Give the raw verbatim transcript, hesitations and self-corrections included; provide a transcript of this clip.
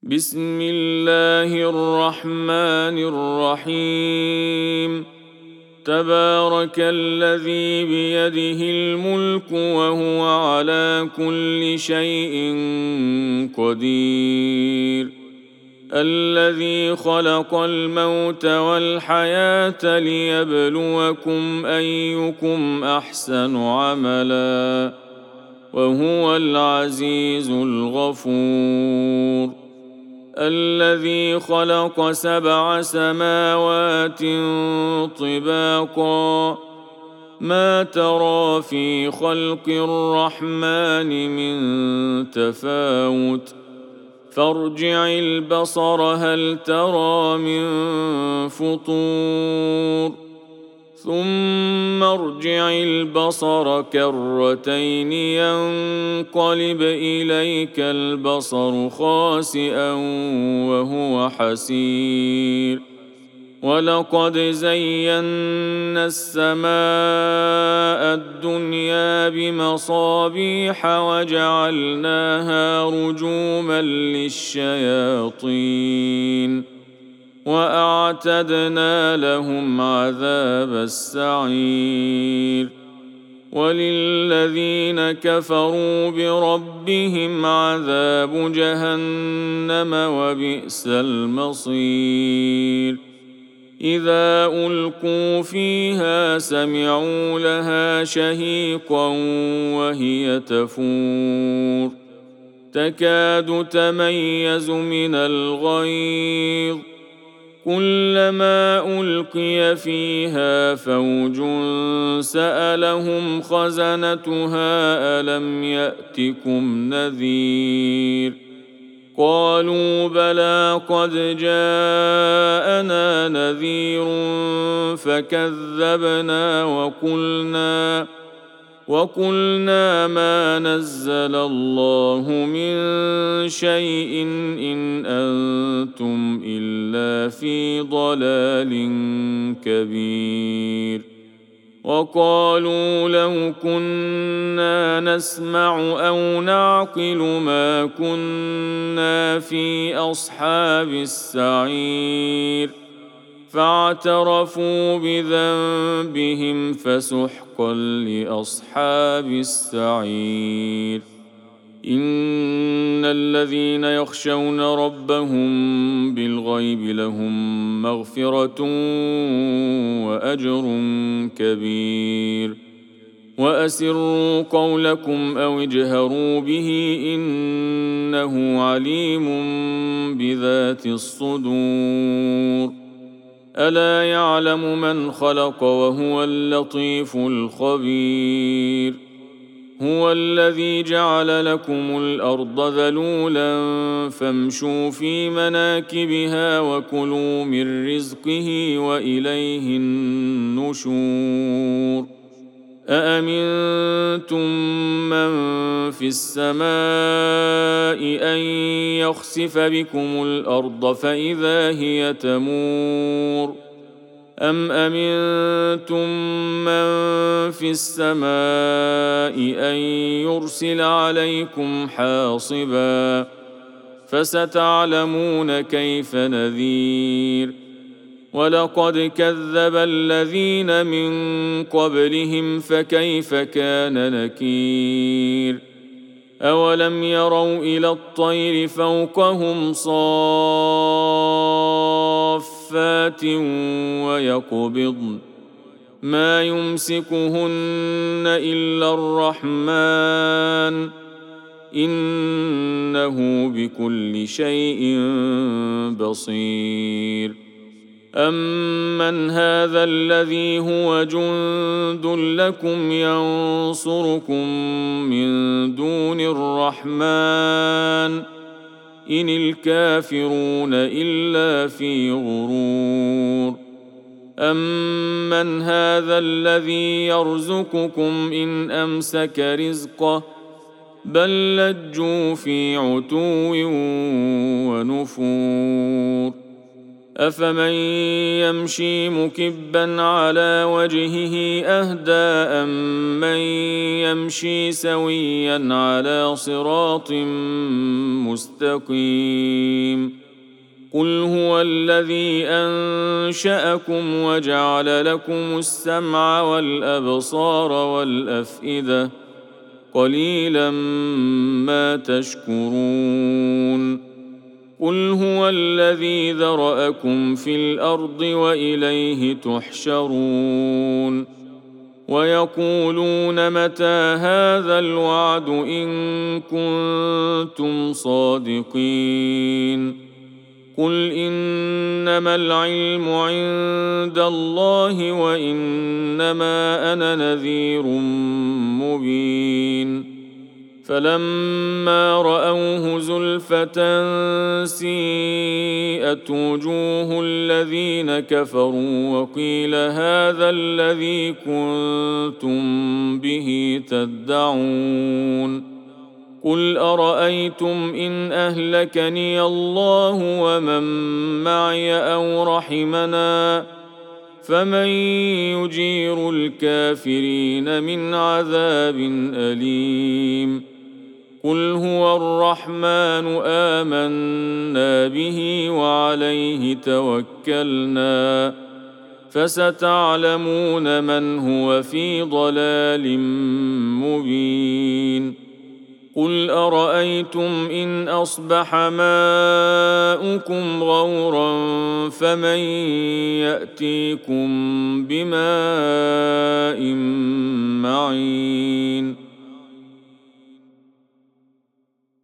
بسم الله الرحمن الرحيم. تبارك الذي بيده الملك وهو على كل شيء قدير. الذي خلق الموت والحياة ليبلوكم أيكم أحسن عملا وهو العزيز الغفور. الذي خلق سبع سماوات طباقا ما ترى في خلق الرحمن من تفاوت فارجع البصر هل ترى من فطور ثم ارجع البصر كرتين ينقلب إليك البصر خاسئا وهو حسير. ولقد زينا السماء الدنيا بمصابيح وجعلناها رجوما للشياطين وأعتدنا لهم عذاب السعير. وللذين كفروا بربهم عذاب جهنم وبئس المصير. إذا ألقوا فيها سمعوا لها شهيقا وهي تفور تكاد تميز من الغيظ كلما ألقي فيها فوج سألهم خزنتها ألم يأتكم نذير قالوا بلى قد جاءنا نذير فكذبنا وقلنا وقلنا ما نزل الله من شيء إن أنتم إلا في ضلال كبير. وقالوا لو كنا نسمع أو نعقل ما كنا في أصحاب السعير فاعترفوا بذنبهم فسحقا لأصحاب السعير. إن الذين يخشون ربهم بالغيب لهم مغفرة وأجر كبير. وأسروا قولكم أو اجهروا به إنه عليم بذات الصدور. ألا يعلم من خلق وهو اللطيف الخبير. هو الذي جعل لكم الأرض ذلولا فامشوا في مناكبها وكلوا من رزقه وإليه النشور. أأمنتم من في السماء أن يخسف بكم الأرض فإذا هي تمور أم أمنتم من في السماء أن يرسل عليكم حاصبا فستعلمون كيف نذير. ولقد كذب الذين من قبلهم فكيف كان نكير. أولم يروا إلى الطير فوقهم صافات ويقبضن ما يمسكهن إلا الرحمن إنه بكل شيء بصير. أمن هذا الذي هو جند لكم ينصركم من دون الرحمن إن الكافرون إلا في غرور. أمن هذا الذي يرزقكم إن أمسك رزقه بل لجوا في عتو ونفور. أفمن يمشي مكبا على وجهه أهدى أمن يمشي سويا على صراط مستقيم قل هو الذي أنشأكم وجعل لكم السمع والأبصار والأفئدة قليلا ما تشكرون قل هو الذي ذرأكم في الأرض وإليه تحشرون ويقولون متى هذا الوعد إن كنتم صادقين قل إنما العلم عند الله وإنما أنا نذير مبين فلما رأوه زلفة سيئت وجوه الذين كفروا وقيل هذا الذي كنتم به تدعون قل أرأيتم إن أهلكني الله ومن معي أو رحمنا فمن يجير الكافرين من عذاب أليم قل هو الرحمن آمنا به وعليه توكلنا فستعلمون من هو في ضلال مبين قل أرأيتم إن أصبح ماؤكم غورا فمن يأتيكم بماء معين